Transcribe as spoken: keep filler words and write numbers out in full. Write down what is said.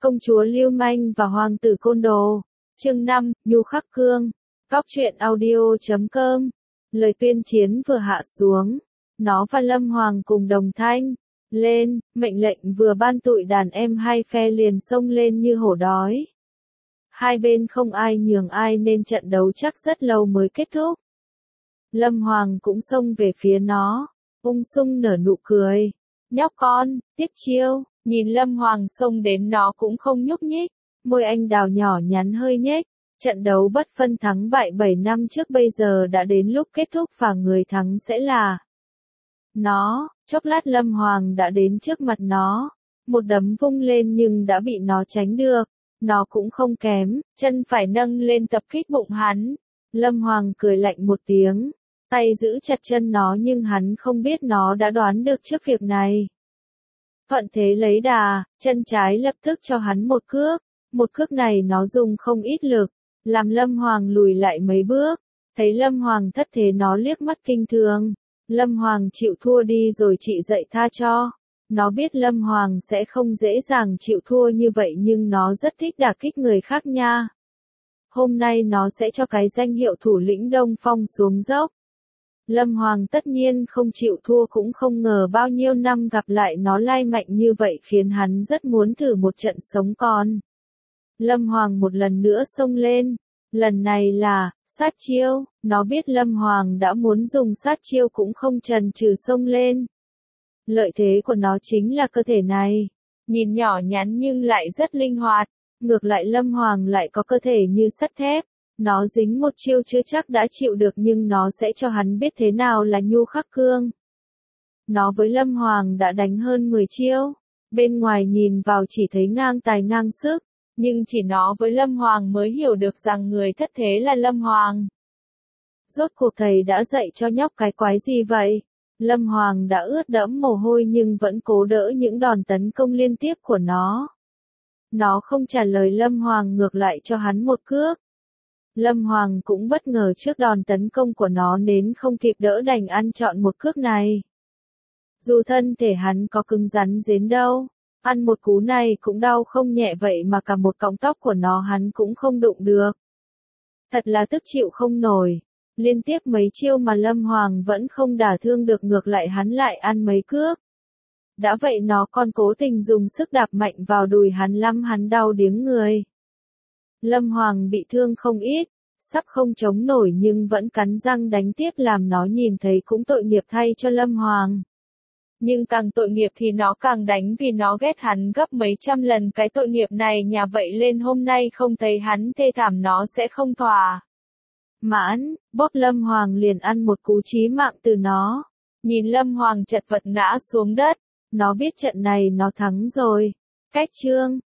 Công chúa Lưu Manh và Hoàng tử Côn Đồ. Chương năm, Nhu Khắc Cương. Góc truyện audio chấm com. Lời tuyên chiến vừa hạ xuống. Nó và Lâm Hoàng cùng đồng thanh lên, mệnh lệnh vừa ban tụi đàn em hai phe liền xông lên như hổ đói. Hai bên không ai nhường ai nên trận đấu chắc rất lâu mới kết thúc. Lâm Hoàng cũng xông về phía nó, ung sung nở nụ cười. Nhóc con, tiếp chiêu. Nhìn Lâm Hoàng xông đến nó cũng không nhúc nhích, môi anh đào nhỏ nhắn hơi nhếch. Trận đấu bất phân thắng bại bảy năm trước bây giờ đã đến lúc kết thúc và người thắng sẽ là nó. Chốc lát Lâm Hoàng đã đến trước mặt nó, một đấm vung lên nhưng đã bị nó tránh được. Nó cũng không kém, chân phải nâng lên tập kích bụng hắn. Lâm Hoàng cười lạnh một tiếng, tay giữ chặt chân nó nhưng hắn không biết nó đã đoán được trước việc này. Thuận thế lấy đà, chân trái lập tức cho hắn một cước. Một cước này nó dùng không ít lực, làm Lâm Hoàng lùi lại mấy bước. Thấy Lâm Hoàng thất thế nó liếc mắt kinh thường. Lâm Hoàng chịu thua đi rồi chị dạy tha cho. Nó biết Lâm Hoàng sẽ không dễ dàng chịu thua như vậy nhưng nó rất thích đả kích người khác nha. Hôm nay nó sẽ cho cái danh hiệu thủ lĩnh Đông Phong xuống dốc. Lâm Hoàng tất nhiên không chịu thua, cũng không ngờ bao nhiêu năm gặp lại nó lai mạnh như vậy khiến hắn rất muốn thử một trận sống còn. Lâm Hoàng một lần nữa xông lên, lần này là sát chiêu. Nó biết Lâm Hoàng đã muốn dùng sát chiêu cũng không chần chừ xông lên. Lợi thế của nó chính là cơ thể này, nhìn nhỏ nhắn nhưng lại rất linh hoạt. Ngược lại Lâm Hoàng lại có cơ thể như sắt thép. Nó dính một chiêu chưa chắc đã chịu được nhưng nó sẽ cho hắn biết thế nào là nhu khắc cương. Nó với Lâm Hoàng đã đánh hơn mười chiêu. Bên ngoài nhìn vào chỉ thấy ngang tài ngang sức, nhưng chỉ nó với Lâm Hoàng mới hiểu được rằng người thất thế là Lâm Hoàng. Rốt cuộc thầy đã dạy cho nhóc cái quái gì vậy? Lâm Hoàng đã ướt đẫm mồ hôi nhưng vẫn cố đỡ những đòn tấn công liên tiếp của nó. Nó không trả lời Lâm Hoàng, ngược lại cho hắn một cước. Lâm Hoàng cũng bất ngờ trước đòn tấn công của nó nên không kịp đỡ đành ăn trọn một cước này. Dù thân thể hắn có cứng rắn đến đâu, ăn một cú này cũng đau không nhẹ vậy mà cả một cọng tóc của nó hắn cũng không đụng được. Thật là tức chịu không nổi. Liên tiếp mấy chiêu mà Lâm Hoàng vẫn không đả thương được, ngược lại hắn lại ăn mấy cước. Đã vậy nó còn cố tình dùng sức đạp mạnh vào đùi hắn lắm hắn đau điếng người. Lâm Hoàng bị thương không ít, sắp không chống nổi nhưng vẫn cắn răng đánh tiếp, làm nó nhìn thấy cũng tội nghiệp thay cho Lâm Hoàng. Nhưng càng tội nghiệp thì nó càng đánh vì nó ghét hắn gấp mấy trăm lần cái tội nghiệp này, nhà vậy lên hôm nay không thấy hắn thê thảm nó sẽ không thỏa mãn, bóp Lâm Hoàng liền ăn một cú chí mạng từ nó. Nhìn Lâm Hoàng chật vật ngã xuống đất, nó biết trận này nó thắng rồi. Cách chương